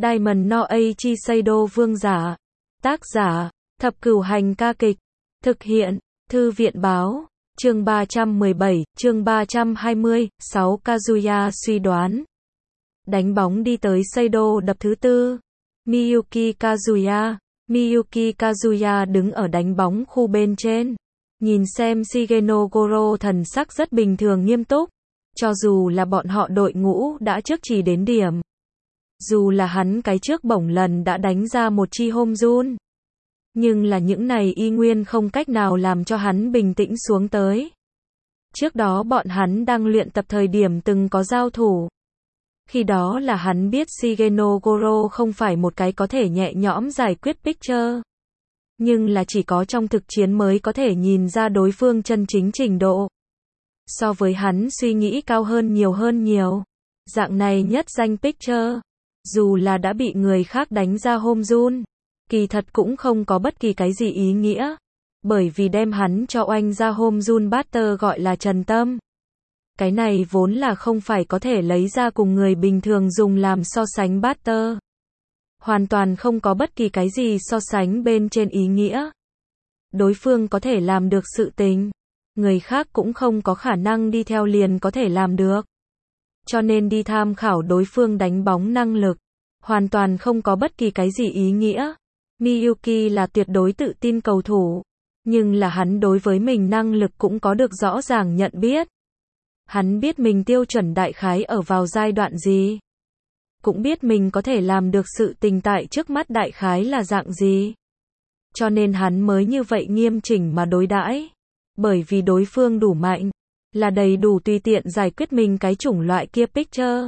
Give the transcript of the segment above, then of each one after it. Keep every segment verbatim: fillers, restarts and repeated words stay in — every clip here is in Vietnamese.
Diamond no Eiichi Seido vương giả. Tác giả, Thập Cửu Hành ca kịch. Thực hiện, Thư viện báo. Chương ba trăm mười bảy, chương ba trăm hai mươi, sáu Kazuya suy đoán. Đánh bóng đi tới Seido đập thứ tư. Miyuki Kazuya. Miyuki Kazuya đứng ở đánh bóng khu bên trên. Nhìn xem Shigeno Goro thần sắc rất bình thường nghiêm túc. Cho dù là bọn họ đội ngũ đã trước chỉ đến điểm. Dù là hắn cái trước bổng lần đã đánh ra một chi home run. Nhưng là những này y nguyên không cách nào làm cho hắn bình tĩnh xuống tới. Trước đó bọn hắn đang luyện tập thời điểm từng có giao thủ. Khi đó là hắn biết Shigeno Goro không phải một cái có thể nhẹ nhõm giải quyết picture. Nhưng là chỉ có trong thực chiến mới có thể nhìn ra đối phương chân chính trình độ. So với hắn suy nghĩ cao hơn nhiều hơn nhiều. Dạng này nhất danh picture. Dù là đã bị người khác đánh ra home run. Kỳ thật cũng không có bất kỳ cái gì ý nghĩa. Bởi vì đem hắn cho oanh ra home run batter gọi là trần tâm. Cái này vốn là không phải có thể lấy ra cùng người bình thường dùng làm so sánh batter. Hoàn toàn không có bất kỳ cái gì so sánh bên trên ý nghĩa. Đối phương có thể làm được sự tình. Người khác cũng không có khả năng đi theo liền có thể làm được. Cho nên đi tham khảo đối phương đánh bóng năng lực. Hoàn toàn không có bất kỳ cái gì ý nghĩa. Miyuki là tuyệt đối tự tin cầu thủ. Nhưng là hắn đối với mình năng lực cũng có được rõ ràng nhận biết. Hắn biết mình tiêu chuẩn đại khái ở vào giai đoạn gì. Cũng biết mình có thể làm được sự tình tại trước mắt đại khái là dạng gì. Cho nên hắn mới như vậy nghiêm chỉnh mà đối đãi. Bởi vì đối phương đủ mạnh. Là đầy đủ tùy tiện giải quyết mình cái chủng loại kia picture.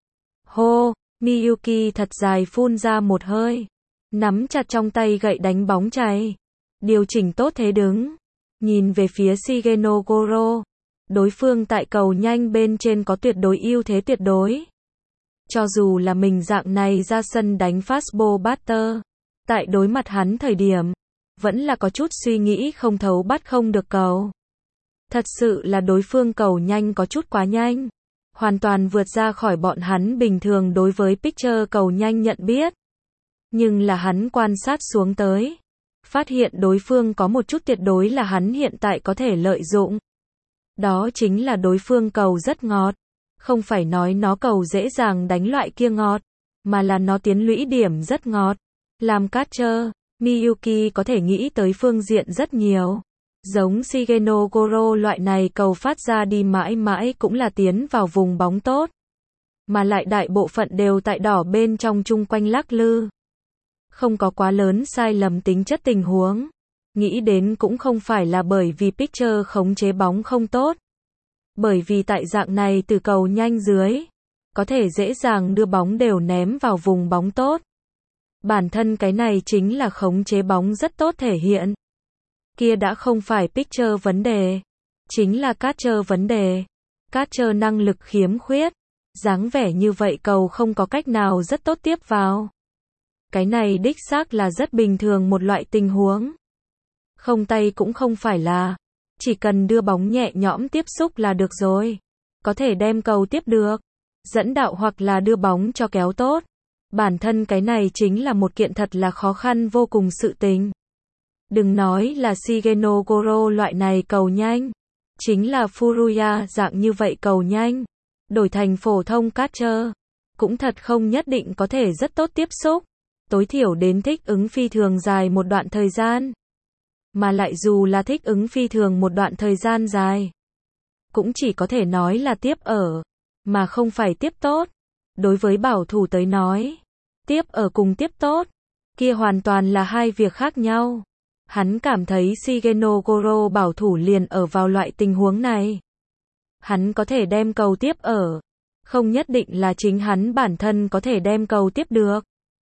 Hô, Miyuki thật dài phun ra một hơi. Nắm chặt trong tay gậy đánh bóng chày. Điều chỉnh tốt thế đứng. Nhìn về phía Shigeno Goro. Đối phương tại cầu nhanh bên trên có tuyệt đối ưu thế tuyệt đối. Cho dù là mình dạng này ra sân đánh fastball batter. Tại đối mặt hắn thời điểm. Vẫn là có chút suy nghĩ không thấu bắt không được cầu. Thật sự là đối phương cầu nhanh có chút quá nhanh. Hoàn toàn vượt ra khỏi bọn hắn bình thường đối với pitcher cầu nhanh nhận biết. Nhưng là hắn quan sát xuống tới. Phát hiện đối phương có một chút tuyệt đối là hắn hiện tại có thể lợi dụng. Đó chính là đối phương cầu rất ngọt. Không phải nói nó cầu dễ dàng đánh loại kia ngọt. Mà là nó tiến lũy điểm rất ngọt. Làm catcher, Miyuki có thể nghĩ tới phương diện rất nhiều. Giống Shigeno Goro loại này cầu phát ra đi mãi mãi cũng là tiến vào vùng bóng tốt. Mà lại đại bộ phận đều tại đỏ bên trong chung quanh lắc lư. Không có quá lớn sai lầm tính chất tình huống. Nghĩ đến cũng không phải là bởi vì pitcher khống chế bóng không tốt. Bởi vì tại dạng này từ cầu nhanh dưới. Có thể dễ dàng đưa bóng đều ném vào vùng bóng tốt. Bản thân cái này chính là khống chế bóng rất tốt thể hiện. Kia đã không phải pitcher vấn đề. Chính là catcher vấn đề. Catcher năng lực khiếm khuyết. Dáng vẻ như vậy cầu không có cách nào rất tốt tiếp vào. Cái này đích xác là rất bình thường một loại tình huống. Không tay cũng không phải là. Chỉ cần đưa bóng nhẹ nhõm tiếp xúc là được rồi. Có thể đem cầu tiếp được. Dẫn đạo hoặc là đưa bóng cho kéo tốt. Bản thân cái này chính là một kiện thật là khó khăn vô cùng sự tình. Đừng nói là Shigeno Goro loại này cầu nhanh. Chính là Furuya dạng như vậy cầu nhanh. Đổi thành phổ thông catcher. Cũng thật không nhất định có thể rất tốt tiếp xúc. Tối thiểu đến thích ứng phi thường dài một đoạn thời gian. Mà lại dù là thích ứng phi thường một đoạn thời gian dài. Cũng chỉ có thể nói là tiếp ở. Mà không phải tiếp tốt. Đối với bảo thủ tới nói. Tiếp ở cùng tiếp tốt. Kia hoàn toàn là hai việc khác nhau. Hắn cảm thấy Shigeno Goro bảo thủ liền ở vào loại tình huống này. Hắn có thể đem cầu tiếp ở. Không nhất định là chính hắn bản thân có thể đem cầu tiếp được.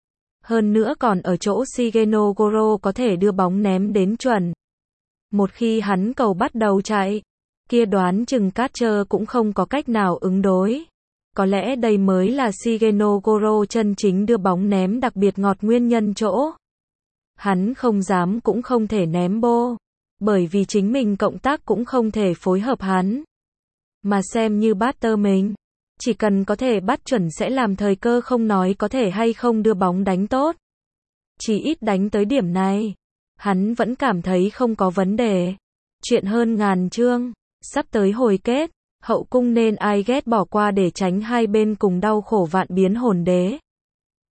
Hơn nữa còn ở chỗ Shigeno Goro có thể đưa bóng ném đến chuẩn. Một khi hắn cầu bắt đầu chạy. Kia đoán chừng catcher cũng không có cách nào ứng đối. Có lẽ đây mới là Shigeno Goro chân chính đưa bóng ném đặc biệt ngọt nguyên nhân chỗ. Hắn không dám cũng không thể ném bô. Bởi vì chính mình cộng tác cũng không thể phối hợp hắn. Mà xem như batter mình. chỉ cần có thể bắt chuẩn sẽ làm thời cơ không nói có thể hay không đưa bóng đánh tốt. Chỉ ít đánh tới điểm này, hắn vẫn cảm thấy không có vấn đề. Chuyện hơn ngàn chương, sắp tới hồi kết, hậu cung nên ai ghét bỏ qua để tránh hai bên cùng đau khổ vạn biến hồn đế.